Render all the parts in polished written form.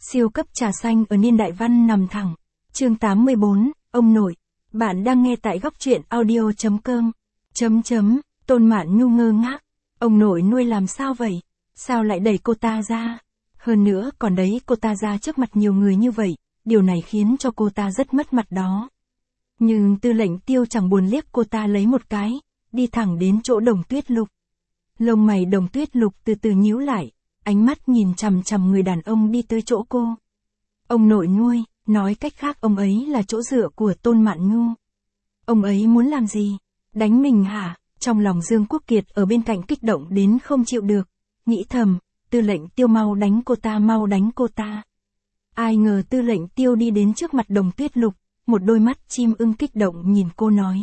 Siêu cấp trà xanh ở niên đại văn nằm thẳng. Chương 84, ông nội. Bạn đang nghe tại góc truyện audio.com. Tôn Mạn Nhu ngơ ngác. Ông nội nuôi làm sao vậy? Sao lại đẩy cô ta ra? Hơn nữa còn đấy cô ta ra trước mặt nhiều người như vậy, điều này khiến cho cô ta rất mất mặt đó. Nhưng Tư Lệnh Tiêu chẳng buồn liếc cô ta lấy một cái, đi thẳng đến chỗ Đồng Tuyết Lục. Lông mày Đồng Tuyết Lục từ từ nhíu lại, ánh mắt nhìn chằm chằm người đàn ông đi tới chỗ cô. Ông nội nuôi, nói cách khác ông ấy là chỗ dựa của Tôn Mạn Nhu. Ông ấy muốn làm gì? Đánh mình hả? Trong lòng Dương Quốc Kiệt ở bên cạnh kích động đến không chịu được, nghĩ thầm, Tư Lệnh Tiêu mau đánh cô ta, mau đánh cô ta. Ai ngờ Tư Lệnh Tiêu đi đến trước mặt Đồng Tuyết Lục, một đôi mắt chim ưng kích động nhìn cô nói.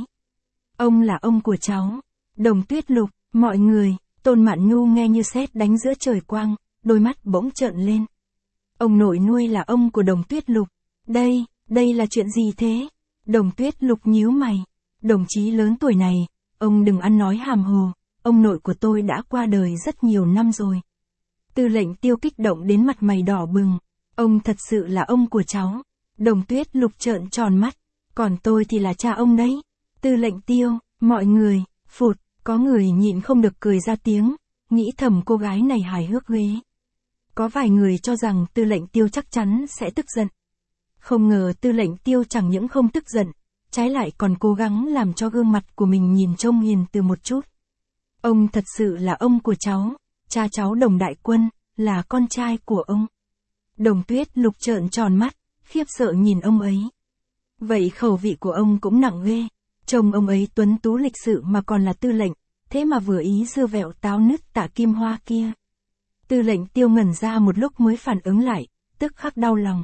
Ông là ông của cháu. Đồng Tuyết Lục, mọi người. Tôn Mạn Nhu nghe như sét đánh giữa trời quang, đôi mắt bỗng trợn lên. Ông nội nuôi là ông của Đồng Tuyết Lục. Đây là chuyện gì thế? Đồng Tuyết Lục nhíu mày. Đồng chí lớn tuổi này, ông đừng ăn nói hàm hồ, ông nội của tôi đã qua đời rất nhiều năm rồi. Tư Lệnh Tiêu kích động đến mặt mày đỏ bừng. Ông thật sự là ông của cháu. Đồng Tuyết Lục trợn tròn mắt. Còn tôi thì là cha ông đấy. Tư Lệnh Tiêu, mọi người, phụt. Có người nhịn không được cười ra tiếng, nghĩ thầm cô gái này hài hước ghê. Có vài người cho rằng Tư Lệnh Tiêu chắc chắn sẽ tức giận. Không ngờ Tư Lệnh Tiêu chẳng những không tức giận, trái lại còn cố gắng làm cho gương mặt của mình nhìn trông hiền từ một chút. Ông thật sự là ông của cháu, cha cháu Đồng Đại Quân, là con trai của ông. Đồng Tuyết Lục trợn tròn mắt, khiếp sợ nhìn ông ấy. Vậy khẩu vị của ông cũng nặng ghê. Chồng ông ấy tuấn tú lịch sự mà còn là tư lệnh, thế mà vừa ý dưa vẹo táo nứt Tạ Kim Hoa kia. Tư Lệnh Tiêu ngẩn ra một lúc mới phản ứng lại, tức khắc đau lòng.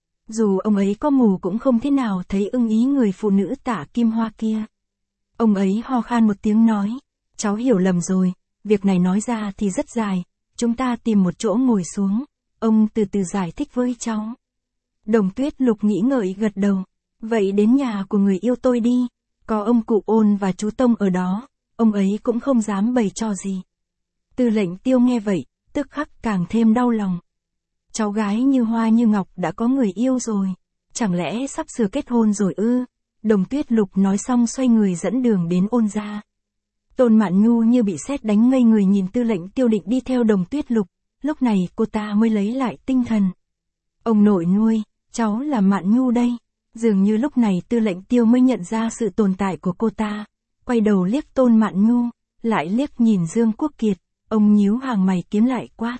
Dù ông ấy có mù cũng không thế nào thấy ưng ý người phụ nữ Tạ Kim Hoa kia. Ông ấy ho khan một tiếng nói, cháu hiểu lầm rồi, việc này nói ra thì rất dài, chúng ta tìm một chỗ ngồi xuống, ông từ từ giải thích với cháu. Đồng Tuyết Lục nghĩ ngợi gật đầu, vậy đến nhà của người yêu tôi đi. Có ông cụ Ôn và chú Tông ở đó, ông ấy cũng không dám bày trò gì. Tư Lệnh Tiêu nghe vậy, tức khắc càng thêm đau lòng. Cháu gái như hoa như ngọc đã có người yêu rồi, chẳng lẽ sắp sửa kết hôn rồi ư? Đồng Tuyết Lục nói xong xoay người dẫn đường đến Ôn gia. Tôn Mạn Nhu như bị sét đánh ngây người nhìn Tư Lệnh Tiêu định đi theo Đồng Tuyết Lục, lúc này cô ta mới lấy lại tinh thần. Ông nội nuôi, cháu là Mạn Nhu đây. Dường như lúc này Tư Lệnh Tiêu mới nhận ra sự tồn tại của cô ta, quay đầu liếc Tôn Mạn Nhu, lại liếc nhìn Dương Quốc Kiệt, ông nhíu hàng mày kiếm lại quát.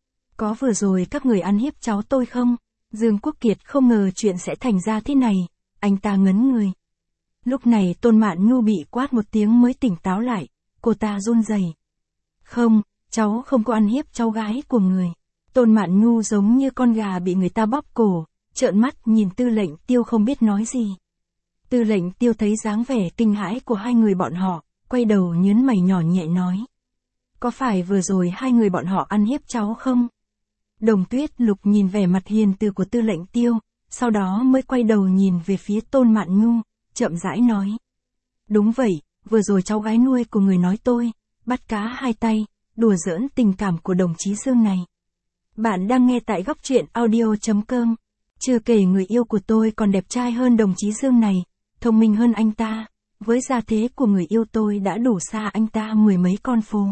Có vừa rồi các người ăn hiếp cháu tôi không? Dương Quốc Kiệt không ngờ chuyện sẽ thành ra thế này, anh ta ngấn người. Lúc này Tôn Mạn Nhu bị quát một tiếng mới tỉnh táo lại, cô ta run rẩy. Không, cháu không có ăn hiếp cháu gái của người. Tôn Mạn Nhu giống như con gà bị người ta bóp cổ. Trợn mắt nhìn Tư Lệnh Tiêu không biết nói gì. Tư Lệnh Tiêu thấy dáng vẻ kinh hãi của hai người bọn họ, quay đầu nhớn mày nhỏ nhẹ nói. Có phải vừa rồi hai người bọn họ ăn hiếp cháu không? Đồng Tuyết Lục nhìn vẻ mặt hiền từ của Tư Lệnh Tiêu, sau đó mới quay đầu nhìn về phía Tôn Mạn Nhu, chậm rãi nói. Đúng vậy, vừa rồi cháu gái nuôi của người nói tôi, bắt cá hai tay, đùa giỡn tình cảm của đồng chí Dương này. Bạn đang nghe tại góc truyện audio.com. Chưa kể người yêu của tôi còn đẹp trai hơn đồng chí Dương này, thông minh hơn anh ta, với gia thế của người yêu tôi đã đủ xa anh ta 10 mấy con phố.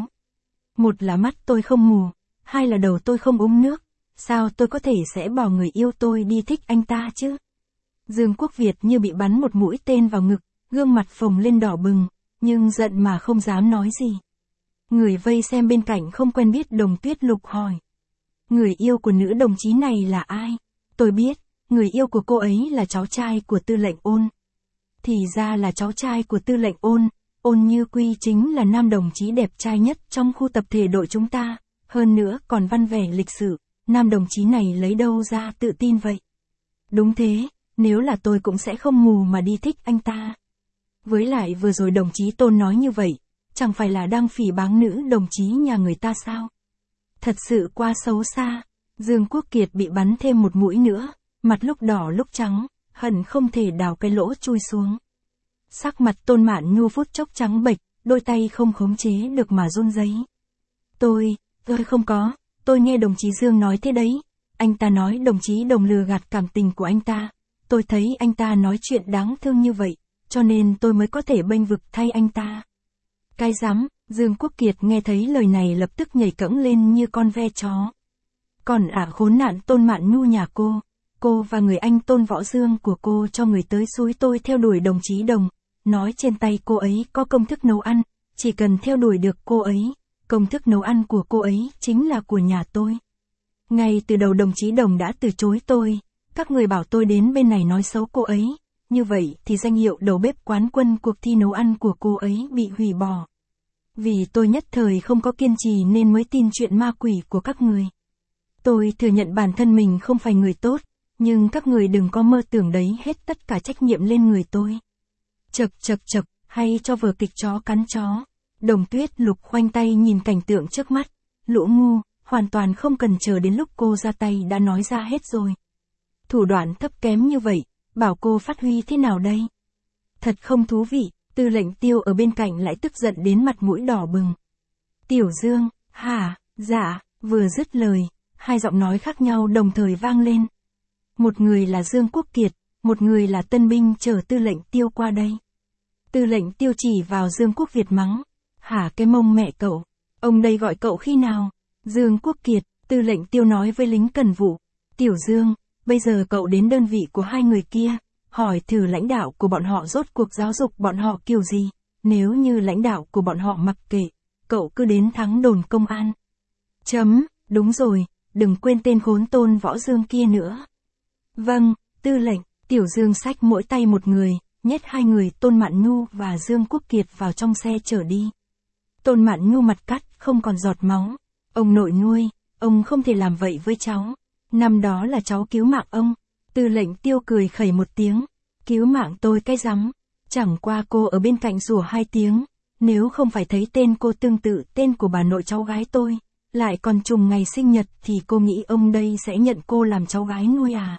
Một là mắt tôi không mù, hai là đầu tôi không uống nước, sao tôi có thể sẽ bỏ người yêu tôi đi thích anh ta chứ? Dương Quốc Việt như bị bắn một mũi tên vào ngực, gương mặt phồng lên đỏ bừng, nhưng giận mà không dám nói gì. Người vây xem bên cạnh không quen biết Đồng Tuyết Lục hỏi. Người yêu của nữ đồng chí này là ai? Tôi biết, người yêu của cô ấy là cháu trai của Tư Lệnh Ôn. Thì ra là cháu trai của Tư Lệnh Ôn, Ôn Như Quy chính là nam đồng chí đẹp trai nhất trong khu tập thể đội chúng ta, hơn nữa còn văn vẻ lịch sự, nam đồng chí này lấy đâu ra tự tin vậy? Đúng thế, nếu là tôi cũng sẽ không mù mà đi thích anh ta. Với lại vừa rồi đồng chí Tôn nói như vậy, chẳng phải là đang phỉ báng nữ đồng chí nhà người ta sao? Thật sự quá xấu xa. Dương Quốc Kiệt bị bắn thêm một mũi nữa, mặt lúc đỏ lúc trắng, hận không thể đào cái lỗ chui xuống. Sắc mặt Tôn Mạn Nhu phút chốc trắng bệch, đôi tay không khống chế được mà run rẩy. Tôi không có, tôi nghe đồng chí Dương nói thế đấy, Anh ta nói đồng chí Đồng lừa gạt cảm tình của anh ta. Tôi thấy anh ta nói chuyện đáng thương như vậy, cho nên tôi mới có thể bênh vực thay anh ta. Cái rắm, Dương Quốc Kiệt nghe thấy lời này lập tức nhảy cẫng lên như con ve chó. Còn khốn nạn Tôn Mạn Nhu nhà cô và người anh Tôn Võ Dương của cô cho người tới xúi tôi theo đuổi đồng chí Đồng, nói trên tay cô ấy có công thức nấu ăn, chỉ cần theo đuổi được cô ấy, công thức nấu ăn của cô ấy chính là của nhà tôi. Ngay từ đầu đồng chí Đồng đã từ chối tôi, các người bảo tôi đến bên này nói xấu cô ấy, như vậy thì danh hiệu đầu bếp quán quân cuộc thi nấu ăn của cô ấy bị hủy bỏ. Vì tôi nhất thời không có kiên trì nên mới tin chuyện ma quỷ của các người. Tôi thừa nhận bản thân mình không phải người tốt, nhưng các người đừng có mơ tưởng đấy hết tất cả trách nhiệm lên người tôi. Chậc, hay cho vở kịch chó cắn chó. Đồng Tuyết Lục khoanh tay nhìn cảnh tượng trước mắt. Lũ ngu, hoàn toàn không cần chờ đến lúc cô ra tay đã nói ra hết rồi. Thủ đoạn thấp kém như vậy, bảo cô phát huy thế nào đây? Thật không thú vị, Tư lệnh Tiêu ở bên cạnh lại tức giận đến mặt mũi đỏ bừng. Tiểu Dương, hả, dạ, vừa dứt lời, hai giọng nói khác nhau đồng thời vang lên. Một người là Dương Quốc Kiệt, một người là tân binh chở Tư lệnh Tiêu qua đây. Tư lệnh Tiêu chỉ vào Dương Quốc Việt mắng. Hả cái mông mẹ cậu, ông đây gọi cậu khi nào? Dương Quốc Kiệt, Tư lệnh Tiêu nói với lính cần vụ. Tiểu Dương, bây giờ cậu đến đơn vị của hai người kia, hỏi thử lãnh đạo của bọn họ rốt cuộc giáo dục bọn họ kiểu gì, nếu như lãnh đạo của bọn họ mặc kệ, cậu cứ đến thắng đồn công an. Đúng rồi, đừng quên tên khốn Tôn Võ Dương kia nữa. Vâng, tư lệnh. Tiểu Dương xách mỗi tay một người, nhét hai người Tôn Mạn Nhu và Dương Quốc Kiệt vào trong xe chở đi. Tôn Mạn Nhu mặt cắt, không còn giọt máu. Ông nội nuôi, ông không thể làm vậy với cháu. Năm đó là cháu cứu mạng ông. Tư lệnh Tiêu cười khẩy một tiếng. Cứu mạng tôi cái rắm. Chẳng qua cô ở bên cạnh rủa hai tiếng. Nếu không phải thấy tên cô tương tự tên của bà nội cháu gái tôi, lại còn trùng ngày sinh nhật thì cô nghĩ ông đây sẽ nhận cô làm cháu gái nuôi à?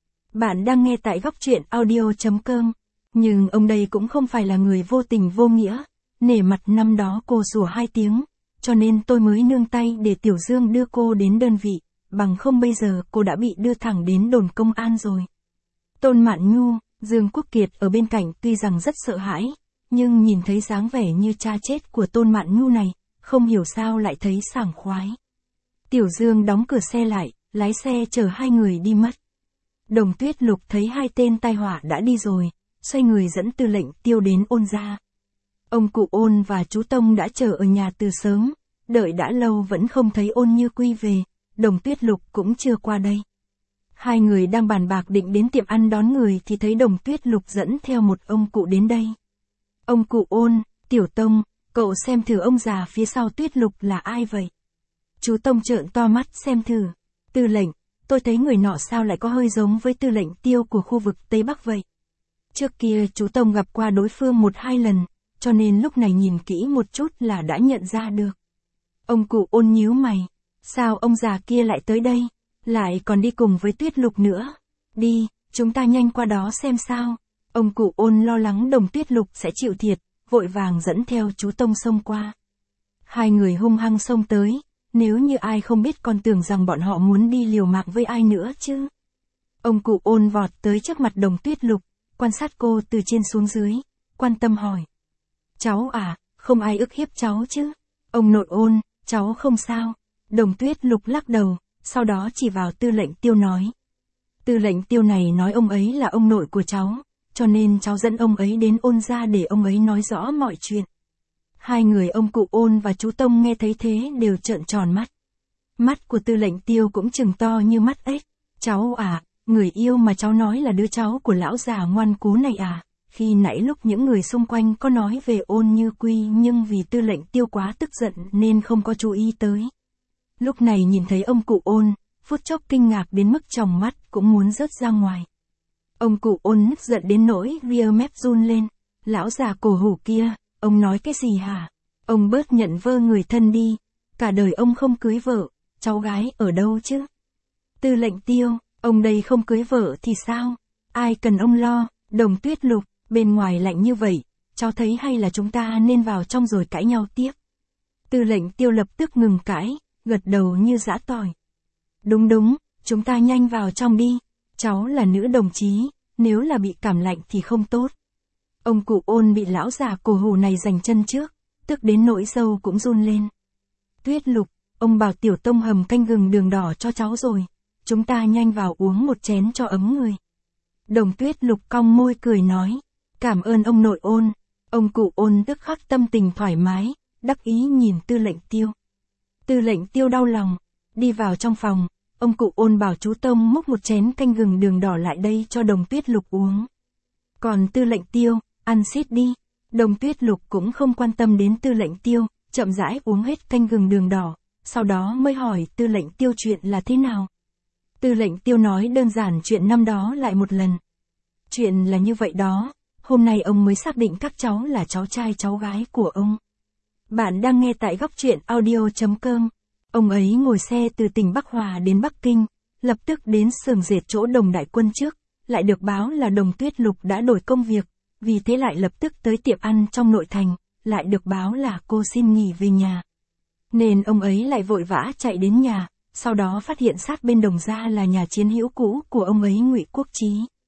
Bạn đang nghe tại góc truyện audio.com. Nhưng ông đây cũng không phải là người vô tình vô nghĩa. Nể mặt năm đó cô rủa hai tiếng, cho nên tôi mới nương tay để Tiểu Dương đưa cô đến đơn vị, bằng không bây giờ cô đã bị đưa thẳng đến đồn công an rồi. Tôn Mạn Nhu, Dương Quốc Kiệt ở bên cạnh tuy rằng rất sợ hãi, nhưng nhìn thấy dáng vẻ như cha chết của Tôn Mạn Nhu này, không hiểu sao lại thấy sảng khoái. Tiểu Dương đóng cửa xe lại, lái xe chở hai người đi mất. Đồng Tuyết Lục thấy hai tên tai họa đã đi rồi, xoay người dẫn Tư lệnh Tiêu đến Ôn gia. Ông cụ Ôn và chú Tông đã chờ ở nhà từ sớm, đợi đã lâu vẫn không thấy Ôn Như Quy về, Đồng Tuyết Lục cũng chưa qua đây. Hai người đang bàn bạc định đến tiệm ăn đón người thì thấy Đồng Tuyết Lục dẫn theo một ông cụ đến đây. Ông cụ Ôn, Tiểu Tông, cậu xem thử ông già phía sau Tuyết Lục là ai vậy? Chú Tông trợn to mắt xem thử. Tư lệnh, tôi thấy người nọ sao lại có hơi giống với Tư lệnh Tiêu của khu vực Tây Bắc vậy? Trước kia chú Tông gặp qua đối phương 1-2 lần, cho nên lúc này nhìn kỹ một chút là đã nhận ra được. Ông cụ Ôn nhíu mày. Sao ông già kia lại tới đây? Lại còn đi cùng với Tuyết Lục nữa? Đi, chúng ta nhanh qua đó xem sao. Ông cụ Ôn lo lắng Đồng Tuyết Lục sẽ chịu thiệt, vội vàng dẫn theo chú Tông xông qua. Hai người hung hăng xông tới, nếu như ai không biết còn tưởng rằng bọn họ muốn đi liều mạng với ai nữa chứ. Ông cụ Ôn vọt tới trước mặt Đồng Tuyết Lục, quan sát cô từ trên xuống dưới, quan tâm hỏi. Cháu à, không ai ức hiếp cháu chứ? Ông nội Ôn, cháu không sao. Đồng Tuyết Lục lắc đầu, sau đó chỉ vào Tư lệnh Tiêu nói. Tư lệnh Tiêu này nói ông ấy là ông nội của cháu, cho nên cháu dẫn ông ấy đến Ôn gia để ông ấy nói rõ mọi chuyện. Hai người ông cụ Ôn và chú Tông nghe thấy thế đều trợn tròn mắt. Mắt của Tư lệnh Tiêu cũng trừng to như mắt ếch. Cháu à, người yêu mà cháu nói là đứa cháu của lão già ngoan cố này à? Khi nãy lúc những người xung quanh có nói về Ôn Như Quy nhưng vì Tư lệnh Tiêu quá tức giận nên không có chú ý tới. Lúc này nhìn thấy ông cụ Ôn, phút chốc kinh ngạc đến mức tròng mắt cũng muốn rớt ra ngoài. Ông cụ Ôn nức giận đến nỗi ria mép run lên. Lão già cổ hủ kia, ông nói cái gì hả? Ông bớt nhận vơ người thân đi. Cả đời ông không cưới vợ, cháu gái ở đâu chứ? Tư lệnh Tiêu, ông đây không cưới vợ thì sao? Ai cần ông lo? Đồng Tuyết Lục, bên ngoài lạnh như vậy, cháu thấy hay là chúng ta nên vào trong rồi cãi nhau tiếp. Tư lệnh Tiêu lập tức ngừng cãi, gật đầu như giã tỏi. Đúng, chúng ta nhanh vào trong đi, cháu là nữ đồng chí, nếu là bị cảm lạnh thì không tốt. Ông cụ Ôn bị lão già cổ hủ này giành chân trước, tức đến nỗi râu cũng run lên. Tuyết Lục, ông bảo Tiểu Tông hầm canh gừng đường đỏ cho cháu rồi, chúng ta nhanh vào uống một chén cho ấm người. Đồng Tuyết Lục cong môi cười nói, cảm ơn ông nội Ôn. Ông cụ Ôn tức khắc tâm tình thoải mái, đắc ý nhìn Tư lệnh Tiêu. Tư lệnh Tiêu đau lòng, đi vào trong phòng, ông cụ Ôn bảo chú Tông múc một chén canh gừng đường đỏ lại đây cho Đồng Tuyết Lục uống. Còn Tư lệnh Tiêu, ăn xít đi. Đồng Tuyết Lục cũng không quan tâm đến Tư lệnh Tiêu, chậm rãi uống hết canh gừng đường đỏ, sau đó mới hỏi Tư lệnh Tiêu chuyện là thế nào. Tư lệnh Tiêu nói đơn giản chuyện năm đó lại một lần. Chuyện là như vậy đó, hôm nay ông mới xác định các cháu là cháu trai cháu gái của ông. Bạn đang nghe tại góc truyện audio.com. Ông ấy ngồi xe từ tỉnh Bắc Hòa đến Bắc Kinh, lập tức đến xưởng dệt chỗ Đồng đại quân trước, lại được báo là Đồng Tuyết Lục đã đổi công việc, vì thế lại lập tức tới tiệm ăn trong nội thành, lại được báo là cô xin nghỉ về nhà. Nên ông ấy lại vội vã chạy đến nhà, sau đó phát hiện sát bên Đồng gia là nhà chiến hữu cũ của ông ấy Ngụy Quốc Chí.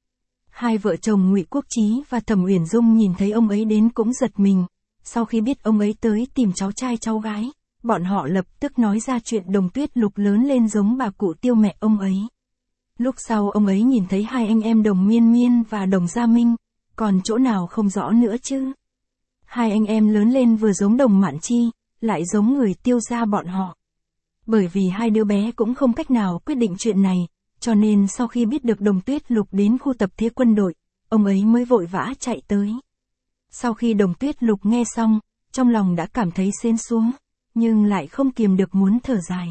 Hai vợ chồng Ngụy Quốc Chí và Thẩm Uyển Dung nhìn thấy ông ấy đến cũng giật mình, sau khi biết ông ấy tới tìm cháu trai cháu gái, bọn họ lập tức nói ra chuyện Đồng Tuyết Lục lớn lên giống bà cụ Tiêu mẹ ông ấy. Lúc sau ông ấy nhìn thấy hai anh em Đồng Miên Miên và Đồng Gia Minh, còn chỗ nào không rõ nữa chứ. Hai anh em lớn lên vừa giống Đồng Mạn Chi, lại giống người Tiêu gia bọn họ. Bởi vì hai đứa bé cũng không cách nào quyết định chuyện này, cho nên sau khi biết được Đồng Tuyết Lục đến khu tập thể quân đội, ông ấy mới vội vã chạy tới. Sau khi Đồng Tuyết Lục nghe xong, trong lòng đã cảm thấy xến xuống, nhưng lại không kiềm được muốn thở dài.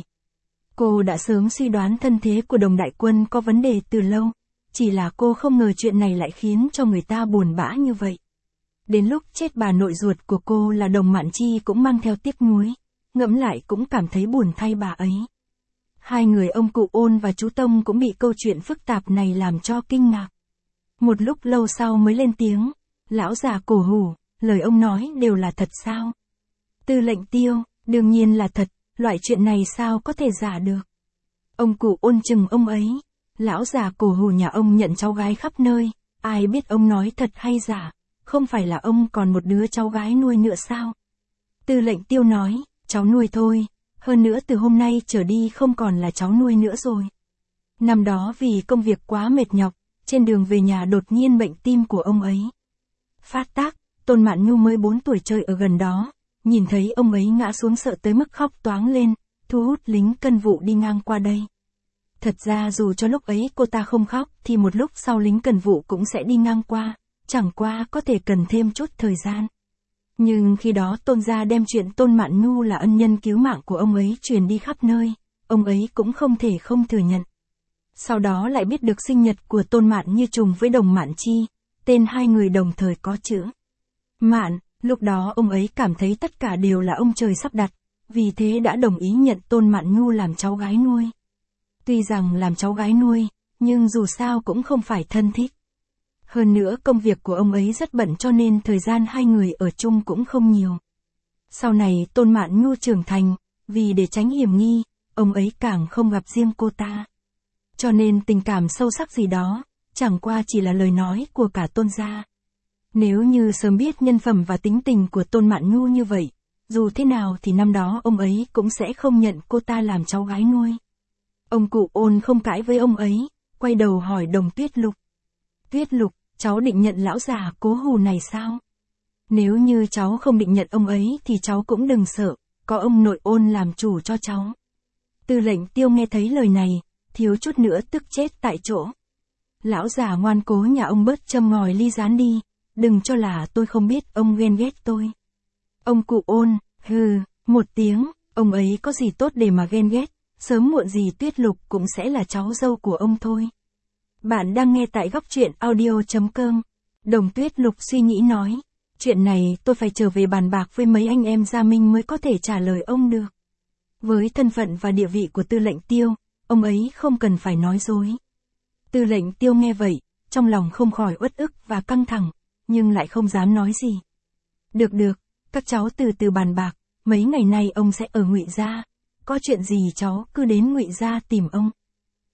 Cô đã sớm suy đoán thân thế của Đồng đại quân có vấn đề từ lâu, chỉ là cô không ngờ chuyện này lại khiến cho người ta buồn bã như vậy. Đến lúc chết bà nội ruột của cô là Đồng Mạn Chi cũng mang theo tiếc nuối, ngẫm lại cũng cảm thấy buồn thay bà ấy. Hai người ông cụ Ôn và chú Tông cũng bị câu chuyện phức tạp này làm cho kinh ngạc. Một lúc lâu sau mới lên tiếng, lão già cổ hủ, lời ông nói đều là thật sao? Tư lệnh Tiêu, đương nhiên là thật, loại chuyện này sao có thể giả được. Ông cụ Ôn chừng ông ấy, lão già cổ hủ nhà ông nhận cháu gái khắp nơi, ai biết ông nói thật hay giả, không phải là ông còn một đứa cháu gái nuôi nữa sao? Tư lệnh Tiêu nói, cháu nuôi thôi, hơn nữa từ hôm nay trở đi không còn là cháu nuôi nữa rồi. Năm đó vì công việc quá mệt nhọc, trên đường về nhà đột nhiên bệnh tim của ông ấy phát tác, Tôn Mạn Nhu mới 4 tuổi chơi ở gần đó, nhìn thấy ông ấy ngã xuống sợ tới mức khóc toáng lên, thu hút lính cân vụ đi ngang qua đây. Thật ra dù cho lúc ấy cô ta không khóc thì một lúc sau lính cân vụ cũng sẽ đi ngang qua, chẳng qua có thể cần thêm chút thời gian. Nhưng khi đó Tôn gia đem chuyện Tôn Mạn Nhu là ân nhân cứu mạng của ông ấy truyền đi khắp nơi, ông ấy cũng không thể không thừa nhận. Sau đó lại biết được sinh nhật của Tôn Mạn Như trùng với Đồng Mạn Chi, tên hai người đồng thời có chữ Mạn, lúc đó ông ấy cảm thấy tất cả đều là ông trời sắp đặt, vì thế đã đồng ý nhận Tôn Mạn Nhu làm cháu gái nuôi. Tuy rằng làm cháu gái nuôi, nhưng dù sao cũng không phải thân thích. Hơn nữa công việc của ông ấy rất bận cho nên thời gian hai người ở chung cũng không nhiều. Sau này Tôn Mạn Nhu trưởng thành, vì để tránh hiểm nghi, ông ấy càng không gặp riêng cô ta. Cho nên tình cảm sâu sắc gì đó, chẳng qua chỉ là lời nói của cả Tôn gia. Nếu như sớm biết nhân phẩm và tính tình của Tôn Mạn Nhu như vậy, dù thế nào thì năm đó ông ấy cũng sẽ không nhận cô ta làm cháu gái nuôi. Ông cụ Ôn không cãi với ông ấy, quay đầu hỏi Đồng Tuyết Lục. Tuyết Lục, cháu định nhận lão già cố hù này sao? Nếu như cháu không định nhận ông ấy thì cháu cũng đừng sợ, có ông nội Ôn làm chủ cho cháu. Tư lệnh Tiêu nghe thấy lời này, thiếu chút nữa tức chết tại chỗ. Lão già ngoan cố nhà ông bớt châm ngòi ly gián đi, đừng cho là tôi không biết ông ghen ghét tôi. Ông cụ Ôn, hừ, một tiếng, ông ấy có gì tốt để mà ghen ghét, sớm muộn gì Tuyết Lục cũng sẽ là cháu dâu của ông thôi. Bạn đang nghe tại góc truyện audio.com. Đồng Tuyết Lục suy nghĩ nói, chuyện này tôi phải trở về bàn bạc với mấy anh em Gia Minh mới có thể trả lời ông được. Với thân phận và địa vị của Tư lệnh Tiêu, ông ấy không cần phải nói dối. Tư lệnh Tiêu nghe vậy, trong lòng không khỏi uất ức và căng thẳng, nhưng lại không dám nói gì. Được, các cháu từ từ bàn bạc, mấy ngày nay ông sẽ ở Ngụy gia, có chuyện gì cháu cứ đến Ngụy gia tìm ông.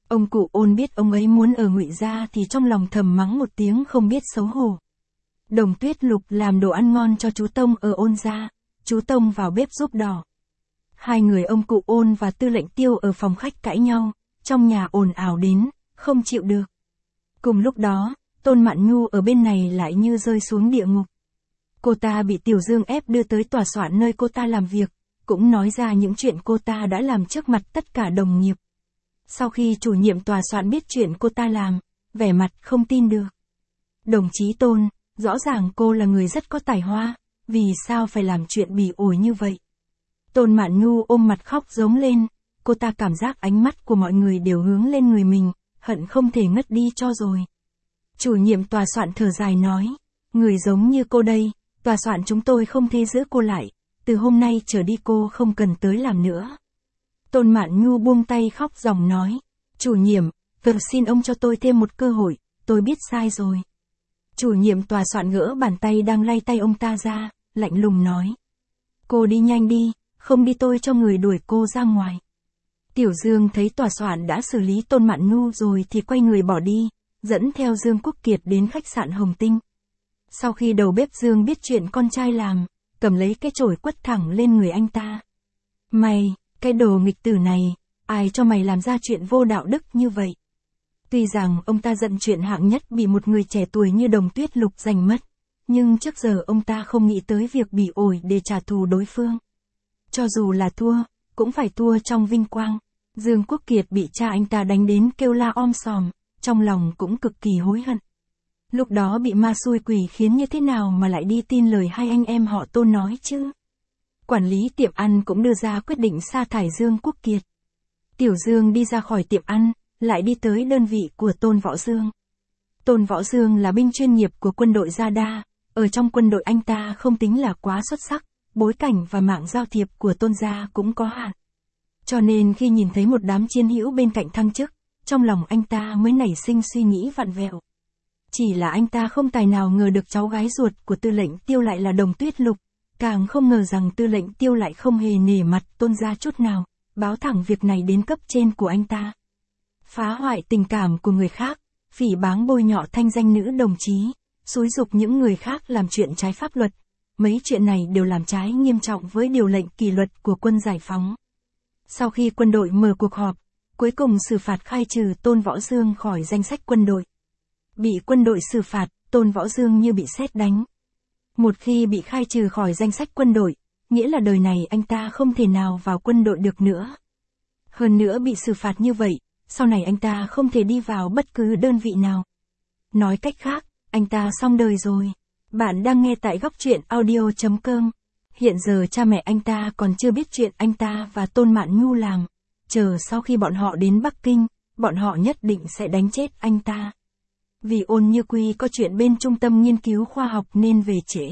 Ông cụ Ôn biết ông ấy muốn ở Ngụy gia thì trong lòng thầm mắng một tiếng không biết xấu hổ. Đồng Tuyết Lục làm đồ ăn ngon cho chú Tông ở Ôn gia, chú Tông vào bếp giúp đỏ. Hai người ông cụ Ôn và Tư lệnh Tiêu ở phòng khách cãi nhau, trong nhà ồn ào đến, không chịu được. Cùng lúc đó, Tôn Mạn Nhu ở bên này lại như rơi xuống địa ngục. Cô ta bị Tiểu Dương ép đưa tới tòa soạn nơi cô ta làm việc, cũng nói ra những chuyện cô ta đã làm trước mặt tất cả đồng nghiệp. Sau khi chủ nhiệm tòa soạn biết chuyện cô ta làm, vẻ mặt không tin được. Đồng chí Tôn, rõ ràng cô là người rất có tài hoa, vì sao phải làm chuyện bỉ ổi như vậy? Tôn Mạn Nhu ôm mặt khóc rống lên, cô ta cảm giác ánh mắt của mọi người đều hướng lên người mình, hận không thể ngất đi cho rồi. Chủ nhiệm tòa soạn thở dài nói, người giống như cô đây, tòa soạn chúng tôi không thể giữ cô lại, từ hôm nay trở đi cô không cần tới làm nữa. Tôn Mạn Nhu buông tay khóc ròng nói, chủ nhiệm, xin ông cho tôi thêm một cơ hội, tôi biết sai rồi. Chủ nhiệm tòa soạn gỡ bàn tay đang lay tay ông ta ra, lạnh lùng nói. Cô đi nhanh đi, không đi tôi cho người đuổi cô ra ngoài. Tiểu Dương thấy tòa soạn đã xử lý Tôn Mạn Nhu rồi thì quay người bỏ đi, dẫn theo Dương Quốc Kiệt đến khách sạn Hồng Tinh. Sau khi đầu bếp Dương biết chuyện con trai làm, cầm lấy cái chổi quất thẳng lên người anh ta. Mày, cái đồ nghịch tử này, ai cho mày làm ra chuyện vô đạo đức như vậy? Tuy rằng ông ta giận chuyện hạng nhất bị một người trẻ tuổi như Đồng Tuyết Lục giành mất, nhưng trước giờ ông ta không nghĩ tới việc bỉ ổi để trả thù đối phương. Cho dù là thua, cũng phải thua trong vinh quang. Dương Quốc Kiệt bị cha anh ta đánh đến kêu la om sòm, trong lòng cũng cực kỳ hối hận. Lúc đó bị ma xui quỷ khiến như thế nào mà lại đi tin lời hai anh em họ Tôn nói chứ? Quản lý tiệm ăn cũng đưa ra quyết định sa thải Dương Quốc Kiệt. Tiểu Dương đi ra khỏi tiệm ăn, lại đi tới đơn vị của Tôn Võ Dương. Tôn Võ Dương là binh chuyên nghiệp của quân đội Gia Đa, ở trong quân đội anh ta không tính là quá xuất sắc, bối cảnh và mạng giao thiệp của Tôn gia cũng có hạn. Cho nên khi nhìn thấy một đám chiến hữu bên cạnh thăng chức, trong lòng anh ta mới nảy sinh suy nghĩ vặn vẹo. Chỉ là anh ta không tài nào ngờ được cháu gái ruột của Tư lệnh Tiêu lại là Đồng Tuyết Lục, càng không ngờ rằng Tư lệnh Tiêu lại không hề nể mặt Tôn gia chút nào, báo thẳng việc này đến cấp trên của anh ta. Phá hoại tình cảm của người khác, phỉ báng bôi nhọ thanh danh nữ đồng chí, xúi giục những người khác làm chuyện trái pháp luật. Mấy chuyện này đều làm trái nghiêm trọng với điều lệnh kỷ luật của quân giải phóng. Sau khi quân đội mở cuộc họp, cuối cùng xử phạt khai trừ Tôn Võ Dương khỏi danh sách quân đội. Bị quân đội xử phạt, Tôn Võ Dương như bị sét đánh. Một khi bị khai trừ khỏi danh sách quân đội, nghĩa là đời này anh ta không thể nào vào quân đội được nữa. Hơn nữa bị xử phạt như vậy, sau này anh ta không thể đi vào bất cứ đơn vị nào. Nói cách khác, anh ta xong đời rồi. Bạn đang nghe tại góc truyện audio.com. Hiện giờ cha mẹ anh ta còn chưa biết chuyện anh ta và Tôn Mạn Nhu làm. Chờ sau khi bọn họ đến Bắc Kinh, bọn họ nhất định sẽ đánh chết anh ta. Vì Ôn Như Quy có chuyện bên trung tâm nghiên cứu khoa học nên về trễ.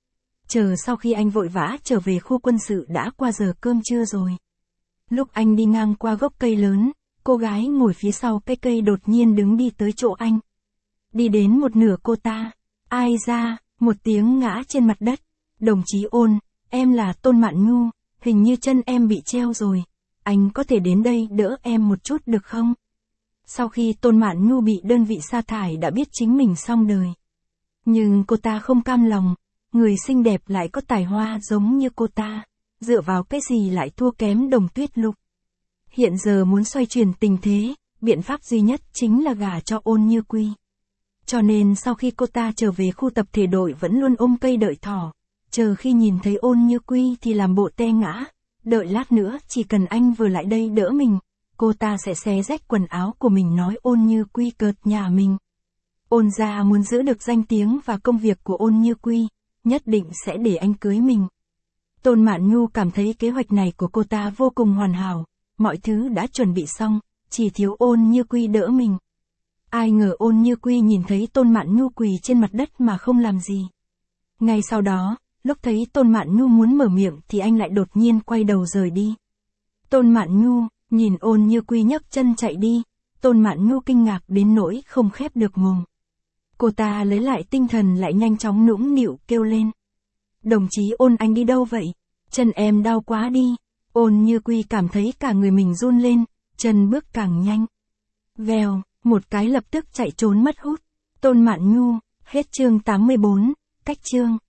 Chờ sau khi anh vội vã trở về khu quân sự đã qua giờ cơm trưa rồi. Lúc anh đi ngang qua gốc cây lớn, cô gái ngồi phía sau cái cây đột nhiên đứng đi tới chỗ anh. Đi đến một nửa cô ta, ai ra, một tiếng ngã trên mặt đất. Đồng chí Ôn, em là Tôn Mạn Nhu, hình như chân em bị treo rồi. Anh có thể đến đây đỡ em một chút được không? Sau khi Tôn Mạn Nhu bị đơn vị sa thải đã biết chính mình xong đời. Nhưng cô ta không cam lòng, người xinh đẹp lại có tài hoa giống như cô ta, dựa vào cái gì lại thua kém Đồng Tuyết Lục. Hiện giờ muốn xoay chuyển tình thế, biện pháp duy nhất chính là gả cho Ôn Như Quy. Cho nên sau khi cô ta trở về khu tập thể đội vẫn luôn ôm cây đợi thỏ, chờ khi nhìn thấy Ôn Như Quy thì làm bộ te ngã, đợi lát nữa chỉ cần anh vừa lại đây đỡ mình, cô ta sẽ xé rách quần áo của mình nói Ôn Như Quy cợt nhà mình. Ôn gia muốn giữ được danh tiếng và công việc của Ôn Như Quy, nhất định sẽ để anh cưới mình. Tôn Mạn Nhu cảm thấy kế hoạch này của cô ta vô cùng hoàn hảo, mọi thứ đã chuẩn bị xong, chỉ thiếu Ôn Như Quy đỡ mình. Ai ngờ Ôn Như Quy nhìn thấy Tôn Mạn Nhu quỳ trên mặt đất mà không làm gì. Ngay sau đó, lúc thấy Tôn Mạn Nhu muốn mở miệng thì anh lại đột nhiên quay đầu rời đi. Tôn Mạn Nhu, nhìn Ôn Như Quy nhấc chân chạy đi, Tôn Mạn Nhu kinh ngạc đến nỗi không khép được mồm. Cô ta lấy lại tinh thần lại nhanh chóng nũng nịu kêu lên. Đồng chí Ôn anh đi đâu vậy? Chân em đau quá đi. Ôn Như Quy cảm thấy cả người mình run lên, chân bước càng nhanh. Vèo, một cái lập tức chạy trốn mất hút. Tôn Mạn Nhu, hết chương 84, cách chương.